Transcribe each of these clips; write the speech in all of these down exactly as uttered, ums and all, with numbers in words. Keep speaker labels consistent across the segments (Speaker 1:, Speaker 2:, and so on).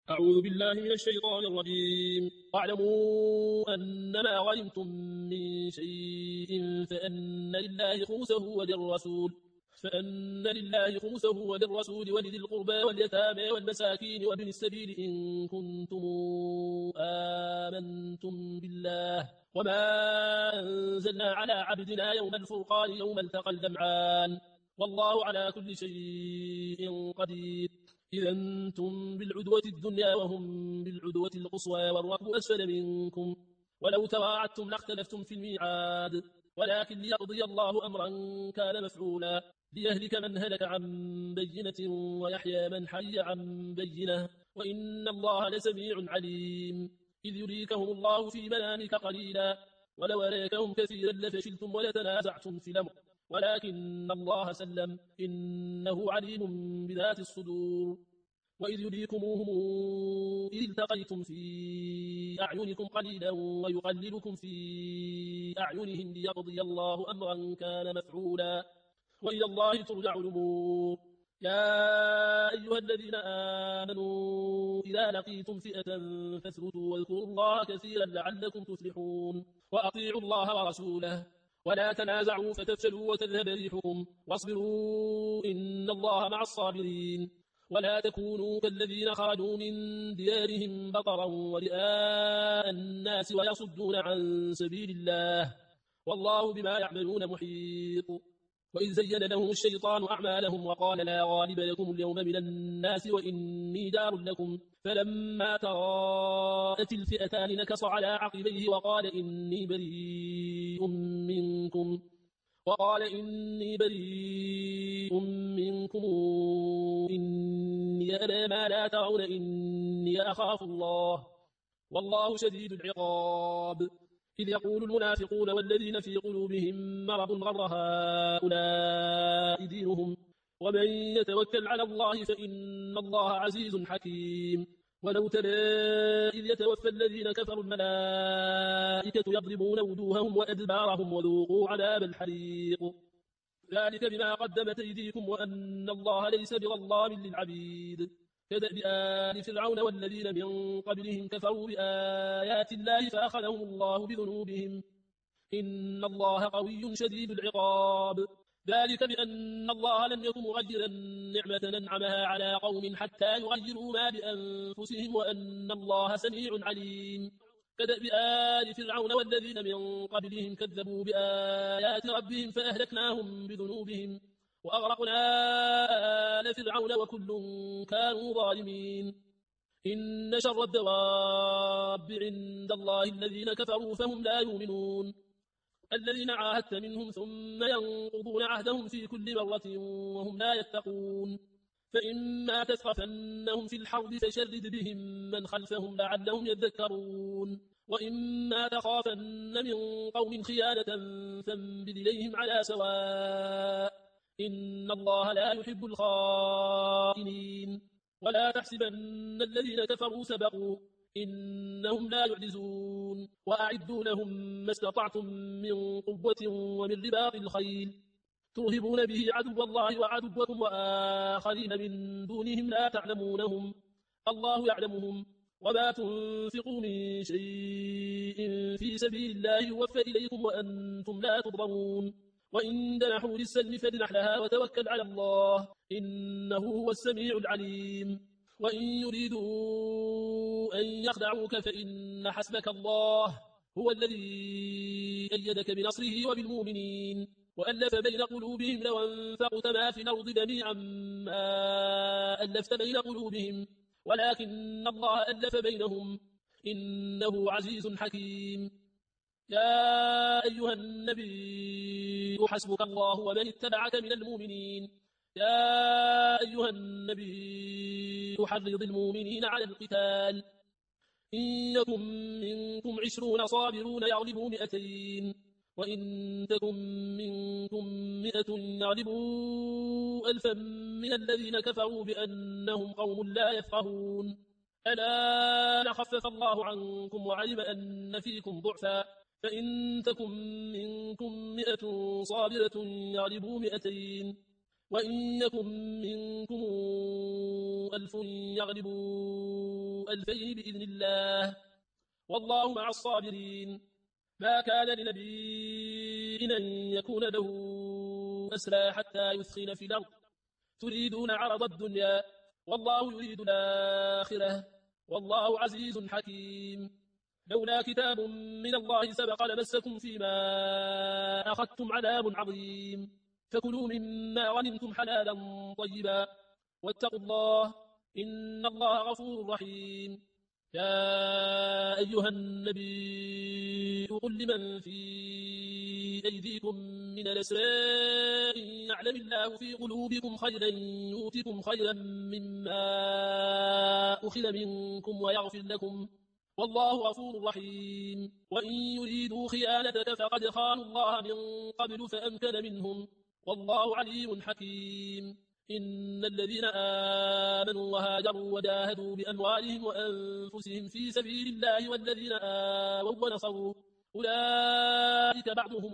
Speaker 1: أعوذ بالله من الشيطان الرجيم. واعلموا أنما غنمتم من شيء فأن لله خمسه وللرسول فأن لله خمسه وللرسول ولذي القربى واليتامى والمساكين وابن السبيل إن كنتم آمنتم بالله وما أنزلنا على عبدنا يوم الفرقان يوم التقى الجمعان والله على كل شيء قدير. إذا أنتم بالعدوة الدنيا وهم بالعدوة القصوى والركب أسفل منكم ولو تواعدتم لاختلفتم في الميعاد ولكن ليقضي الله أمرا كان مفعولا ليهلك من هلك عن بينة ويحيى من حي عن بينة وإن الله لسميع عليم. إذ يريكهم الله في منامك قليلا ولو أريكهم كثيرا لفشلتم ولتنازعتم في الأمر ولكن الله سلم إنه عليم بذات الصدور. وإذ يريكموهم إذ التقيتم في أعينكم قليلا ويقللكم في أعينهم ليقضي الله أمرا كان مفعولا وإلى الله ترجع الأمور. يا أيها الذين آمنوا إذا لقيتم فئة فاثبتوا واذكروا الله كثيرا لعلكم تفلحون. وأطيعوا الله ورسوله ولا تنازعوا فتفشلوا وتذهب ريحكم واصبروا إن الله مع الصابرين. ولا تكونوا كالذين خرجوا من ديارهم بطرا ورئاء الناس ويصدون عن سبيل الله والله بما يعملون محيط. وإذ زين لهم الشيطان أعمالهم وقال لا غالب لكم اليوم من الناس وإني جار لكم فلما تراءت الفئتان نكص على عقبيه وقال إني بريء منكم وقال إني بريء منكم إني أرى ما لا ترون إني أخاف الله والله شديد العقاب. إذ يقول المنافقون والذين في قلوبهم مرض غر هؤلاء دينهم ومن يتوكل على الله فإن الله عزيز حكيم. ولو ترى إذ يتوفى الذين كفروا الملائكة يضربون وجوههم وأدبارهم وذوقوا عذاب الحريق ذلك بما قدمت أيديكم وأن الله ليس بظلام للعبيد. كدأب آل فرعون والذين من قبلهم كفروا بآيات الله فأخذهم الله بذنوبهم إن الله قوي شديد العقاب. ذلك بأن الله لم يكن مغيرا نعمة أنعمها على قوم حتى يغيروا ما بأنفسهم وأن الله سميع عليم. كدأب آل فرعون والذين من قبلهم كذبوا بآيات ربهم فأهلكناهم بذنوبهم وأغرقنا آل فرعون وكل كانوا ظالمين. إن شر الدواب عند الله الذين كفروا فهم لا يؤمنون الذين عاهدت منهم ثم ينقضون عهدهم في كل مرة وهم لا يتقون. فإما تثقفنهم في الحرب فشرد بهم من خلفهم لعلهم يذكرون وإما تخافن من قوم خيانة فانبذ إليهم على سواء إن الله لا يحب الخائنين. ولا تحسبن الذين كفروا سبقوا إنهم لا يعجزون وأعدوا لهم ما استطعتم من قوة ومن رباط الخيل ترهبون به عدو الله وعدوكم وآخرين من دونهم لا تعلمونهم الله يعلمهم. وما تنفقوا من شيء في سبيل الله يوفى إليكم وأنتم لا تظلمون. وإن جنحوا للسلم فاجنح لها وتوكل على الله إنه هو السميع العليم. وإن يريدوا أن يخدعوك فإن حسبك الله هو الذي أيدك بنصره وبالمؤمنين وألف بين قلوبهم لو أنفقت ما في الأرض جميعا ما ألفت بين قلوبهم ولكن الله ألف بينهم إنه عزيز حكيم. يا أيها النبي حسبك الله ومن اتبعك من المؤمنين. يا أيها النبي حرض المؤمنين على القتال إن يكن منكم عشرون صابرون يغلبوا مئتين وإن تكن منكم مئة يغلبوا ألفا من الذين كفروا بأنهم قوم لا يفقهون. ألا خفف الله عنكم وعلم أن فيكم ضعفا فإن تكن منكم مئة صابرة يغلبوا مئتين وإن يكن منكم ألف يغلبوا ألفين بإذن الله والله مع الصابرين. ما كان لنبي أن يكون له أسرى حتى يثخن في الأرض تريدون عرض الدنيا والله يريد الآخرة والله عزيز حكيم. لولا كتاب من الله سبق لمسكم فيما أخذتم عذاب عظيم فكلوا مما غنمتم حلالا طيبا واتقوا الله إن الله غفور رحيم. يا أيها النبي قل لمن في أيديكم من الأسرى إن يعلم الله في قلوبكم خيرا يؤتكم خيرا مما أخذ منكم ويغفر لكم والله غفور رحيم. وإن يريدوا خيانتك فقد خانوا الله من قبل فأمكن منهم والله عليم حكيم. إن الذين آمنوا وهاجروا وجاهدوا بأموالهم وأنفسهم في سبيل الله والذين آووا ونصروا أولئك بعضهم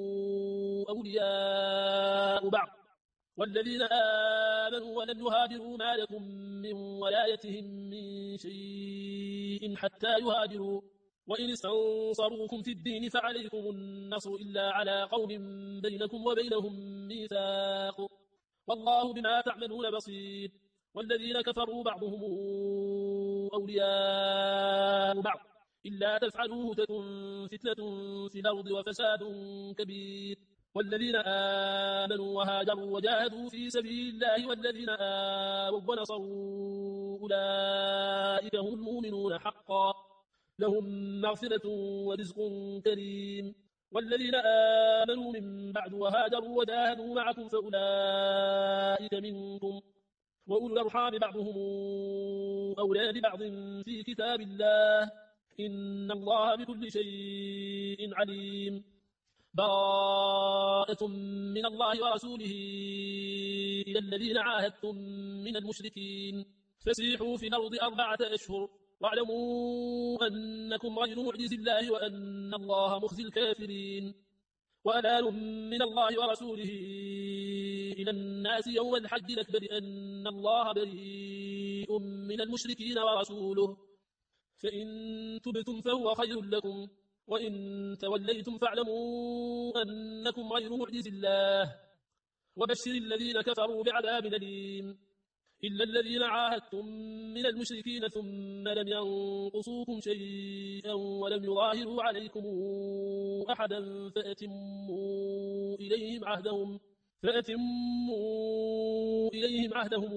Speaker 1: أولياء بعض والذين آمنوا ولم يهاجروا ما لكم من ولايتهم من شيء حتى يهاجروا وإن استنصروكم في الدين فعليكم النصر إلا على قوم بينكم وبينهم ميثاق والله بما تعملون بصير. والذين كفروا بعضهم أولياء بعض إلا تفعلوه تكن فتنة في الأرض وفساد كبير. والذين آمنوا وهاجروا وجاهدوا في سبيل الله والذين آووا ونصروا أولئك هم المؤمنون حقا لهم مغفرة ورزق كريم. والذين آمنوا من بعد وهاجروا وجاهدوا معكم فأولئك منكم وأولو الأرحام بعضهم أولى ببعض في كتاب الله إن الله بكل شيء عليم. براءة من الله ورسوله إلى الذين عاهدتم من المشركين فسيحوا في الأرض أربعة أشهر واعلموا أنكم غير معجز الله وأن الله مخزي الكافرين. وأذان من الله ورسوله إلى الناس يوم الحج الأكبر أن الله بريء من المشركين ورسوله فإن تبتم فهو خير لكم وإن توليتم فاعلموا أنكم غير معجز الله وبشر الذين كفروا بعذاب أليم. إلا الذين عاهدتم من المشركين ثم لم ينقصوكم شيئا ولم يظاهروا عليكم أحدا فأتموا إليهم عهدهم فأتموا إليهم عهدهم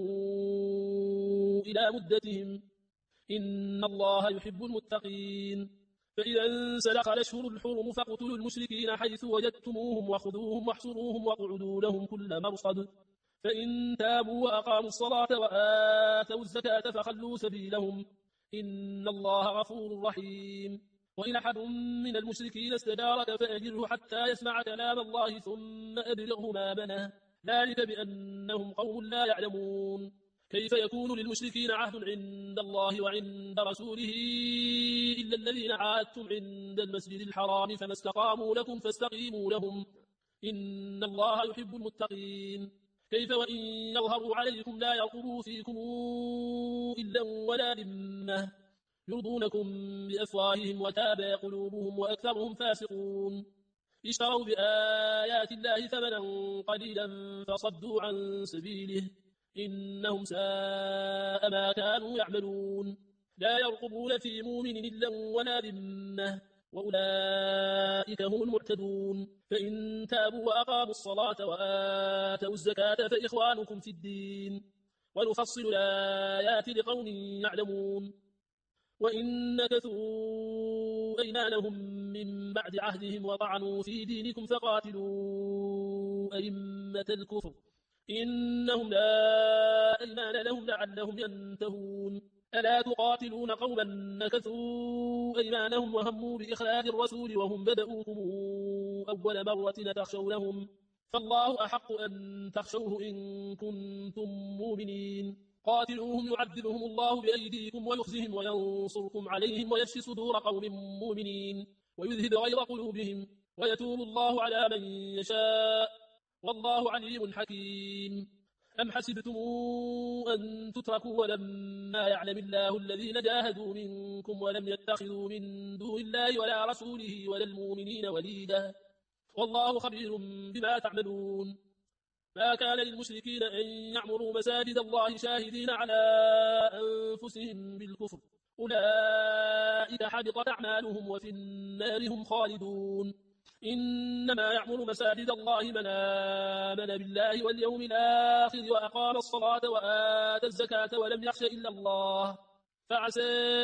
Speaker 1: إلى مدتهم إن الله يحب المتقين. فإذا انسلخ الأشهر الحرم فاقتلوا المشركين حيث وجدتموهم وخذوهم واحصروهم واقعدوا لهم كل مرصد فإن تابوا وأقاموا الصلاة وآتوا الزكاة فخلوا سبيلهم إن الله غفور رحيم. وإن أحد من المشركين استجارك فأجره حتى يسمع كلام الله ثم أبلغه مأمنه ذلك بأنهم قوم لا يعلمون. كيف يكون للمشركين عهد عند الله وعند رسوله إلا الذين عاهدتم عند المسجد الحرام فما استقاموا لكم فاستقيموا لهم إن الله يحب المتقين. كيف وإن يظهروا عليكم لا يرقبوا فيكم إلا ولا ذمة يرضونكم بأفواههم وتابى قلوبهم وأكثرهم فاسقون. اشتروا بآيات الله ثمنا قليلا فصدوا عن سبيله إنهم ساء ما كانوا يعملون. لا يرقبون في مؤمن إلا ولا ذمة وأولئك هم المعتدون. فإن تابوا وأقاموا الصلاة وآتوا الزكاة فإخوانكم في الدين ونفصل الآيات لقوم يعلمون. وإن نكثوا أيمانهم من بعد عهدهم وطعنوا في دينكم فقاتلوا أئمة الكفر إنهم لا أيمان لهم لعلهم ينتهون. ألا تقاتلون قوما نكثوا أيمانهم وهموا بإخراج الرسول وهم بدؤوكم أول مرة تخشونهم فالله أحق أن تخشوه إن كنتم مؤمنين. قاتلوهم يعذبهم الله بأيديكم ويخزهم وينصركم عليهم ويشفي صدور قوم مؤمنين ويذهب غيظ قلوبهم ويتوب الله على من يشاء والله عليم حكيم. أم حسبتم أن تتركوا ولما يعلم الله الذين جاهدوا منكم ولم يتخذوا من دون الله ولا رسوله ولا المؤمنين وليدا والله خبير بما تعملون ما كان للمشركين أن يعمروا مساجد الله شاهدين على أنفسهم بالكفر أولئك حبطت أعمالهم وفي النار هم خالدون إنما يعمر مساجد الله من آمن بالله واليوم الآخر وأقام الصلاة وآتى الزكاة ولم يخش إلا الله فعسى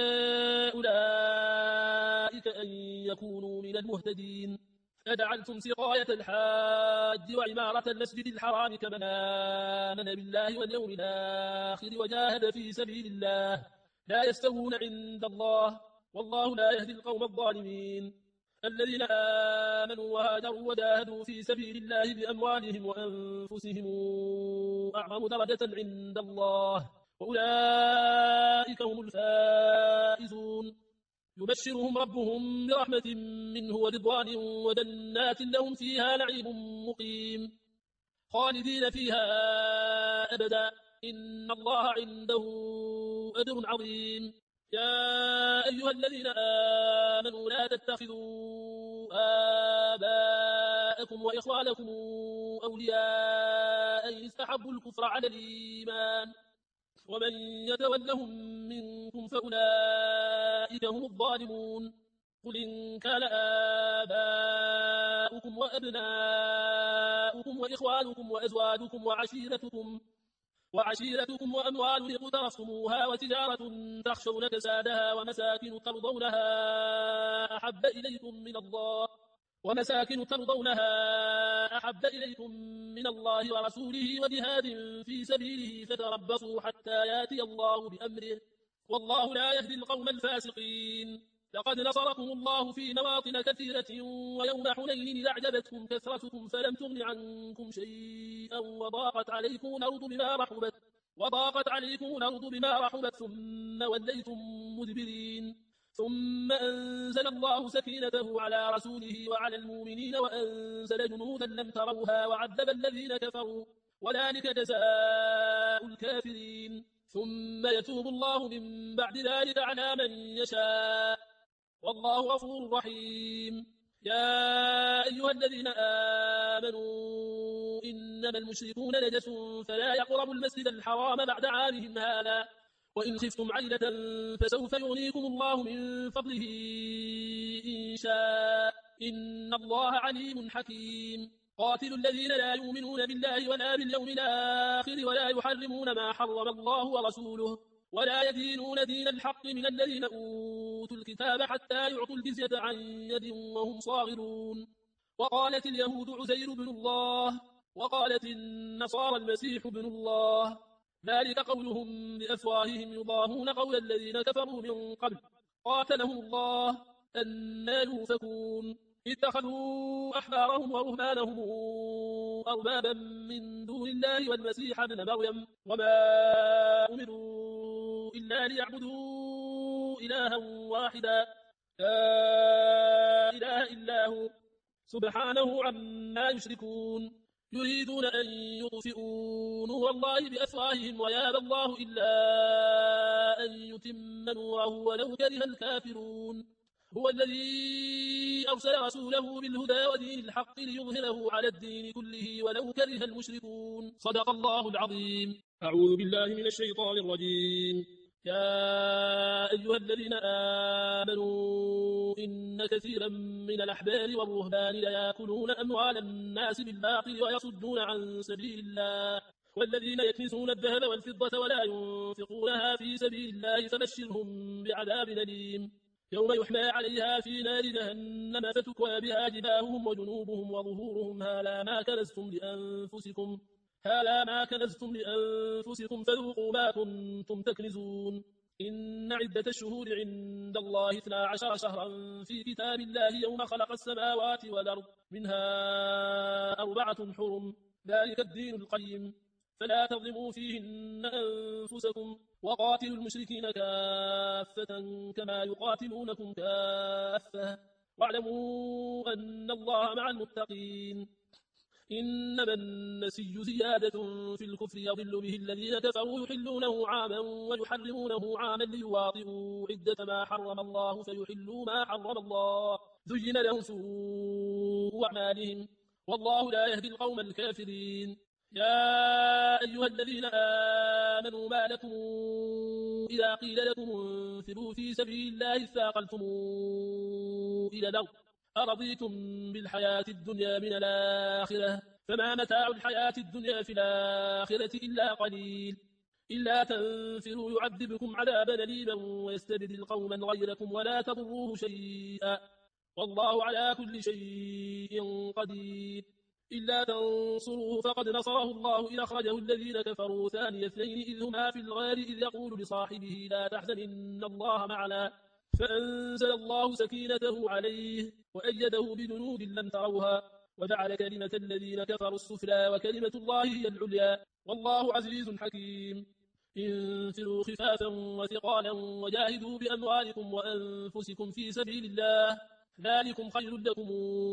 Speaker 1: أولئك أن يكونوا من المهتدين أجعلتم سقاية الحاج وعمارة المسجد الحرام كمن آمن بالله واليوم الآخر وجاهد في سبيل الله لا يستوون عند الله والله لا يهدي القوم الظالمين الذين آمنوا وهاجروا وجاهدوا في سبيل الله بأموالهم وأنفسهم أعظم درجة عند الله وأولئك هم الفائزون يبشرهم ربهم برحمة منه ورضوان وجنات لهم فيها نعيم مقيم خالدين فيها أبدا إن الله عنده أجر عظيم يا أيها الذين آمنوا لا تتخذوا آباءكم وإخوانكم أولياء إن استحبوا الكفر على الإيمان ومن يتولهم منكم فأولئك هم الظالمون قل إن كان آباؤكم وأبناؤكم وإخوانكم وأزواجكم وعشيرتكم وعشيرتكم وأموال اقترفتموها وتجارة تخشون كسادها ومساكن ترضونها أحب إليكم من الله ومساكن ترضونها أحب إليكم من الله ورسوله وجهاد في سبيله فتربصوا حتى ياتي الله بأمره والله لا يهدي القوم الفاسقين لقد نصركم الله في مواطن كثيرة ويوم حنين إذ أعجبتكم كثرتكم فلم تغن عنكم شيئا وضاقت عليكم الأرض بما رحبت وضاقت عليكم الأرض بما رحبت ثم وليتم مدبرين ثم أنزل الله سكينته على رسوله وعلى المؤمنين وأنزل جنودا لم تروها وعذب الذين كفروا وذلك جزاء الكافرين ثم يتوب الله من بعد ذلك على من يشاء والله غفور رحيم يا أيها الذين آمنوا إنما المشركون نجس فلا يقربوا المسجد الحرام بعد عامهم هذا وإن خفتم عيلة فسوف يغنيكم الله من فضله إن شاء إن الله عليم حكيم قاتلوا الذين لا يؤمنون بالله ولا باليوم الآخر ولا يحرمون ما حرم الله ورسوله ولا يدينون دين الحق من الذين أوتوا الكتاب حتى يعطوا الجزية عن يد وهم صاغرون وقالت اليهود عزير بن الله وقالت النصارى المسيح بن الله ذلك قولهم بأفواههم يضاهون قول الذين كفروا من قبل قاتلهم الله أنى يؤفكون اتخذوا أحبارهم ورهبانهم أربابا من دون الله والمسيح ابن مريم وما أمروا إلا ليعبدوا إلها واحدا لا إله إلا هو سبحانه عما يشركون يريدون أن يطفئوا نور الله بأفواههم ويابى الله إلا أن يتم نوره ولو كره الكافرون هو الذي أرسل رسوله بالهدى ودين الحق ليظهره على الدين كله ولو كره المشركون صدق الله العظيم أعوذ بالله من الشيطان الرجيم يا أيها الذين آمنوا إن كثيرا من الأحبار والرهبان ليأكلون أموال الناس بالباطل ويصدون عن سبيل الله والذين يكنزون الذهب والفضة ولا ينفقونها في سبيل الله فبشرهم بعذاب أليم يوم يحمى عليها في نار جهنم فتكوى بها جباههم وجنوبهم وظهورهم هذا ما كنزتم لأنفسكم هذا ما كنزتم لأنفسكم فذوقوا ما كنتم تكنزون إن عدة الشهور عند الله اثنا عشر شهرا في كتاب الله يوم خلق السماوات والأرض منها أربعة حرم ذلك الدين القيم فلا تظلموا فيهن أنفسكم وقاتلوا المشركين كافة كما يقاتلونكم كافة واعلموا أن الله مع المتقين إنما النسي زيادة في الكفر يضل به الذين كفروا يحلونه عاما ويحرمونه عاما ليواطئوا عدة ما حرم الله فيحلوا ما حرم الله زين لهم سوء أعمالهم والله لا يهدي القوم الكافرين. يا أيها الذين آمنوا ما لكم إذا قيل لكم انفروا في سبيل الله اثاقلتم إلى الأرض أرضيتم بالحياة الدنيا من الآخرة فما متاع الحياة الدنيا في الآخرة إلا قليل إلا تنفروا يعذبكم عذابا أليما ويستبدل قوما غيركم ولا تضروه شيئا والله على كل شيء قدير. إلا تنصروه فقد نصره الله إذ أخرجه الذين كفروا ثاني اثنين إذ هما في الغار إذ يقول لصاحبه لا تحزن إن الله معنا فأنزل الله سكينته عليه وأيده بجنود لم تروها وجعل كلمة الذين كفروا السفلى وكلمة الله هي العليا والله عزيز حكيم. انفروا خفافا وثقالا وجاهدوا بأموالكم وأنفسكم في سبيل الله ذلكم خير لكم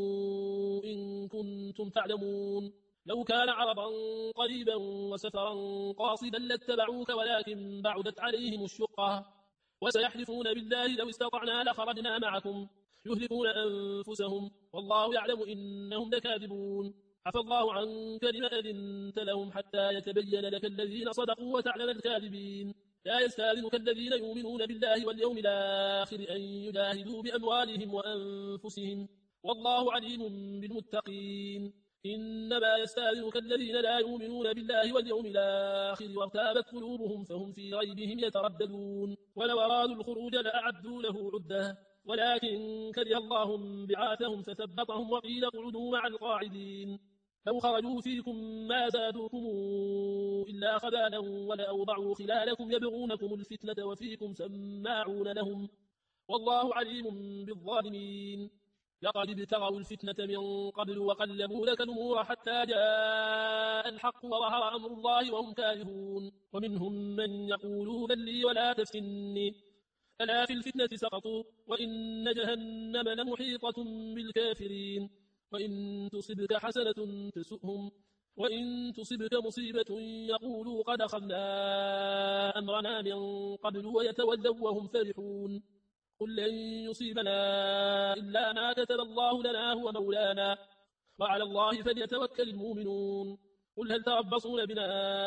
Speaker 1: إن كنتم تعلمون. لو كان عرضا قريبا وسفرا قاصدا لاتبعوك ولكن بعدت عليهم الشقة وسيحلفون بالله لو استطعنا لخرجنا معكم يهلكون أنفسهم والله يعلم إنهم لكاذبون. عفى الله عنك لما أذنت لهم حتى يتبين لك الذين صدقوا وتعلم الكاذبين. لا يستاذنك الذين يؤمنون بالله واليوم الآخر أن يجاهدوا بأموالهم وأنفسهم والله عليم بالمتقين. إنما يستاذنك الذين لا يؤمنون بالله واليوم الآخر وارتابت قلوبهم فهم في ريبهم يترددون ولو أرادوا الخروج لأعدوا له عدة ولكن كره الله بعاثهم فثبطهم وقيل اقعدوا مع القاعدين. لو خرجوا فيكم ما زادوكم إلا خبالا ولأوضعوا خلالكم يبغونكم الفتنة وفيكم سماعون لهم والله عليم بالظالمين. لقد ابتغوا الفتنة من قبل وقلبوا لك الأمور حتى جاء الحق وظهر أمر الله وهم كارهون. ومنهم من يقول بل لي ولا تفتني ألا في الفتنة سقطوا وإن جهنم لمحيطة بالكافرين. وإن تصبك حسنة تسؤهم وإن تصبك مصيبة يقولوا قد أخذنا أمرنا من قبل ويتولوا وهم فرحون. قل لن يصيبنا إلا ما كتب الله لنا هو مولانا وعلى الله فليتوكل المؤمنون. قل هل تربصون بنا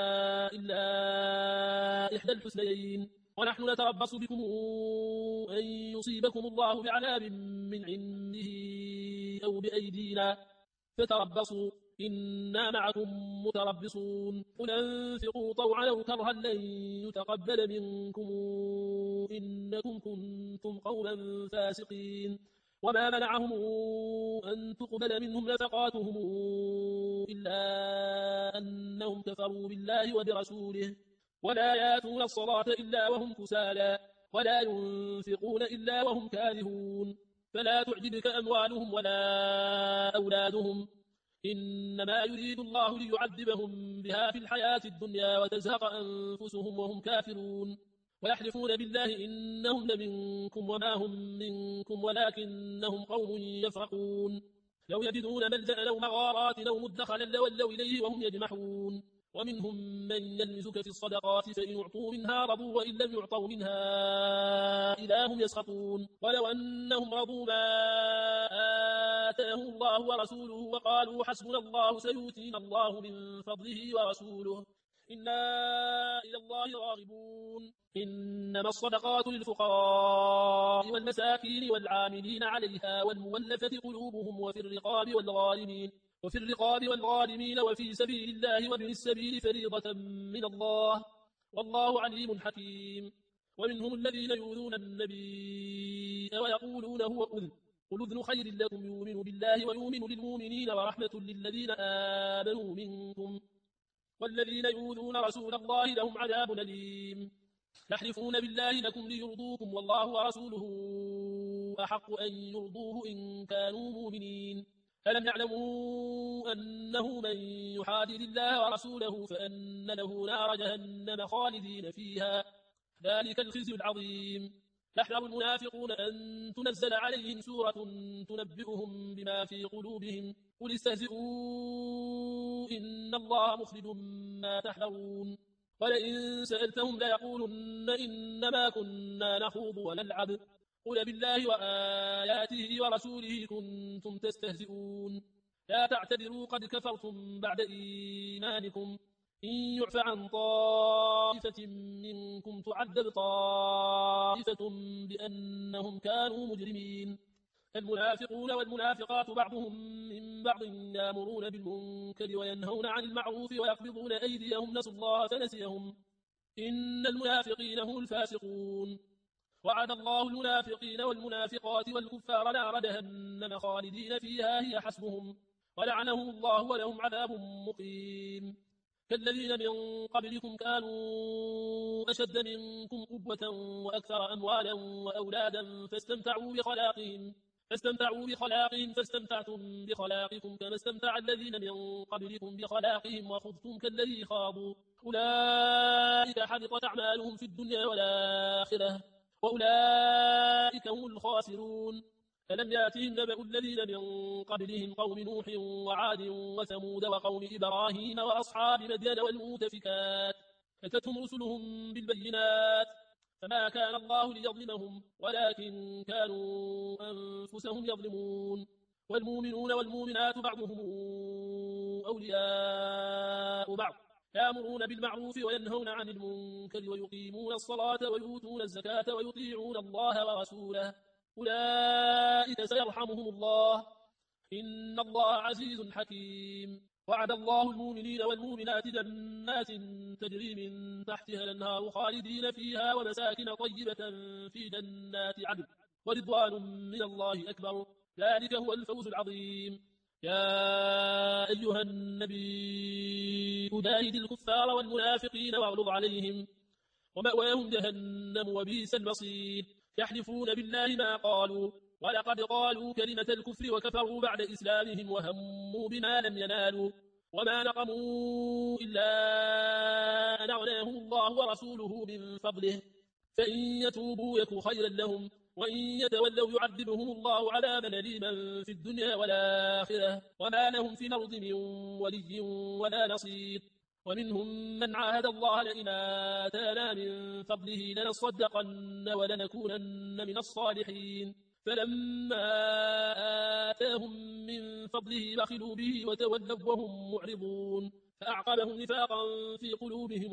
Speaker 1: إلا إحدى الحسنيين ونحن نتربص بكم أن يصيبكم الله بعذاب من عنده أو بأيدينا فتربصوا إنا معكم متربصون. قل أنفقوا طوعا أو كرها لن يتقبل منكم إنكم كنتم قوما فاسقين. وما منعهم أن تقبل منهم نفقاتهم إلا أنهم كفروا بالله وبرسوله ولا ياتون الصلاة إلا وهم كسالى ولا ينفقون إلا وهم كارهون. فلا تعجبك أموالهم ولا أولادهم إنما يريد الله ليعذبهم بها في الحياة الدنيا وتزهق أنفسهم وهم كافرون. ويحلفون بالله إنهم لمنكم وما هم منكم ولكنهم قوم يفرقون. لو يجدون ملجأ أو مغارات أو مدخلا لولوا إليه وهم يجمحون. ومنهم من يلمزك في الصدقات فإن اعطوا منها رضوا وإن لم يعطوا منها إذا هم يسخطون. ولو أنهم رضوا ما آتاهم الله ورسوله وقالوا حسبنا الله سيؤتينا الله من فضله ورسوله إنا إلى الله راغبون. إنما الصدقات للفقراء والمساكين والعاملين عليها والمولفة قلوبهم وفي الرقاب والغارمين وفي الرقاب والغارمين وفي سبيل الله وابن السبيل فريضة من الله والله عليم حكيم. ومنهم الذين يؤذون النبي ويقولون هو أذن قل أذن خير لكم يؤمن بالله ويؤمن للمؤمنين ورحمة للذين آمنوا منكم والذين يؤذون رسول الله لهم عذاب أليم. يحلفون بالله لكم ليرضوكم والله ورسوله أحق أن يرضوه إن كانوا مؤمنين. ألم يعلموا أنه من يحادد الله ورسوله فأن له نار جهنم خالدين فيها ذلك الخزي العظيم. يحذر المنافقون أن تنزل عليهم سورة تنبئهم بما في قلوبهم قل استهزئوا إن الله مخرج ما تحذرون ولئن سألتهم ليقولن إنما كنا نخوض ونلعب قل بالله وآياته ورسوله كنتم تستهزئون لا تعتذروا قد كفرتم بعد إيمانكم إن يعف عن طائفة منكم تعذب طائفة بأنهم كانوا مجرمين المنافقون والمنافقات بعضهم من بعض يأمرون بالمنكر وينهون عن المعروف ويقبضون أيديهم نسوا الله فنسيهم إن المنافقين هم الفاسقون وعد الله المنافقين والمنافقات والكفار نار جهنم خالدين فيها هي حسبهم ولعنهم الله ولهم عذاب مقيم كالذين من قبلكم كانوا أشد منكم قوة وأكثر أموالا وأولادا فاستمتعوا بخلاقهم فاستمتعوا بخلاقهم فاستمتعتم بخلاقكم كما استمتع الذين من قبلكم بخلاقهم وخضتم كالذي خاضوا أولئك حبطت أعمالهم في الدنيا والآخرة وأولئك هم الخاسرون ألم يأتهم نبأ الذين من قبلهم قوم نوح وعاد وثمود وقوم إبراهيم وأصحاب مدين والمؤتفكات أتتهم رسلهم بالبينات فما كان الله ليظلمهم ولكن كانوا أنفسهم يظلمون والمؤمنون والمؤمنات بعضهم أولياء بعض يأمرون بالمعروف وينهون عن المنكر ويقيمون الصلاة ويؤتون الزكاة ويطيعون الله ورسوله أولئك سيرحمهم الله إن الله عزيز حكيم وعد الله المؤمنين والمؤمنات جنات تجري من تحتها الأنهار خالدين فيها ومساكن طيبة في جنات عدن ورضوان من الله أكبر ذلك هو الفوز العظيم يا أيها النبي أجاهد الكفار والمنافقين واغلظ عليهم ومأواهم جهنم وبئس المصير يحلفون بالله ما قالوا ولقد قالوا كلمة الكفر وكفروا بعد إسلامهم وهموا بما لم ينالوا وما نقموا إلا أن أغناهم الله ورسوله من فضله فإن يتوبوا يك خيرا لهم وإن يتولوا يعذبهم الله عذابا أليما في الدنيا والآخرة وما لهم في الأرض من ولي ولا نصير ومنهم من عاهد الله لئن آتانا من فضله لنصدقن ولنكونن من الصالحين فلما آتاهم من فضله بخلوا به وتولوا وهم معرضون فأعقبهم نفاقا في قلوبهم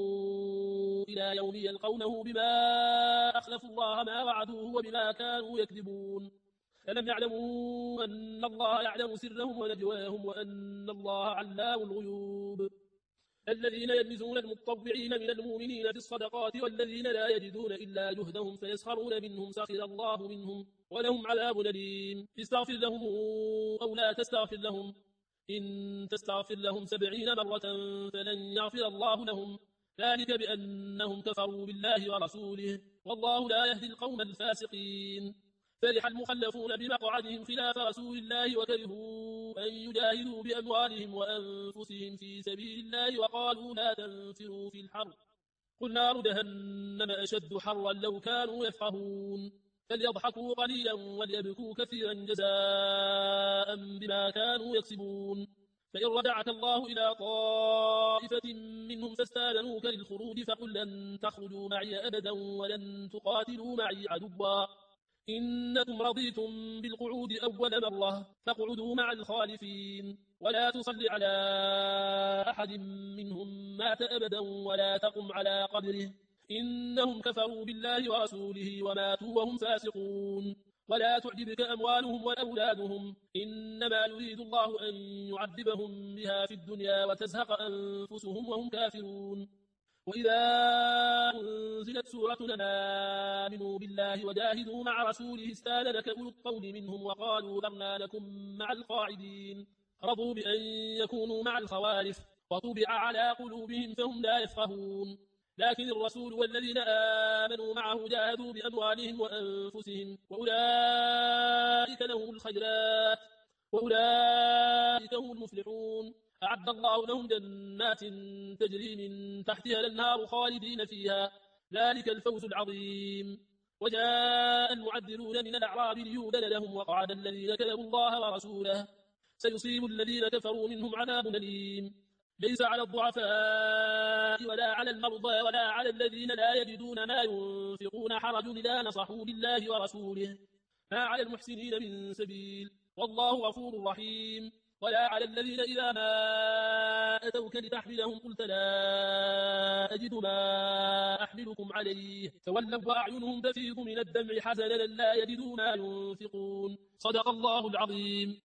Speaker 1: إلى يوم يلقونه بما أخلفوا الله ما وعدوه وبما كانوا يكذبون ألم يعلموا أن الله يعلم سرهم ونجواهم وأن الله علام الغيوب الذين يلمزون المتطوعين من المؤمنين في الصدقات والذين لا يجدون إلا جهدهم فيسخرون منهم سخر الله منهم ولهم عذاب أليم استغفر لهم أو لا تستغفر لهم إن تستغفر لهم سبعين مرة فلن يغفر الله لهم ذلك بأنهم كفروا بالله ورسوله والله لا يهدي القوم الفاسقين فرح المخلفون بمقعدهم خلاف رسول الله وكرهوا أن يجاهدوا بأموالهم وأنفسهم في سبيل الله وقالوا لا تنفروا في الحر قل نار جهنم أشد حرا لو كانوا يفقهون فليضحكوا قليلا وليبكوا كثيرا جزاء بما كانوا يكسبون فإن رجعك الله إلى طائفة منهم فاستاذنوك للخروج فقل لن تخرجوا معي أبدا ولن تقاتلوا معي عدوا إنكم رضيتم بالقعود أول مرة فاقعدوا مع الخالفين ولا تصل على أحد منهم مات أبدا ولا تقم على قبره إنهم كفروا بالله ورسوله وماتوا وهم فاسقون ولا تعجبك أموالهم وأولادهم إنما يريد الله أن يعذبهم بها في الدنيا وتزهق أنفسهم وهم كافرون وإذا أنزلت سورة آمنوا بالله وجاهدوا مع رسوله استاذنك أولو الطول منهم وقالوا ذرنا لكم مع القاعدين رضوا بأن يكونوا مع الخوالف وطبع على قلوبهم فهم لا يفقهون لكن الرسول والذين آمنوا معه جاهدوا بأموالهم وأنفسهم وأولئك لهم الخيرات وأولئك هم المفلحون أعد الله لهم جنات تجري من تحتها الأنهار خالدين فيها ذلك الفوز العظيم وجاء المعذرون من الأعراب ليؤذن لهم وقعد الذين كذبوا الله ورسوله سيصيب الذين كفروا منهم عذاب أليم ليس على الضعفاء ولا على المرضى ولا على الذين لا يجدون ما ينفقون حرج إذا نصحوا لله ورسوله ما على المحسنين من سبيل والله غفور رحيم ولا على الذين إذا ما أتوك لتحملهم قلت لا أجد ما أحملكم عليه تولوا وأعينهم تفيض من الدمع حزنا لا يجدوا ما ينفقون صدق الله العظيم.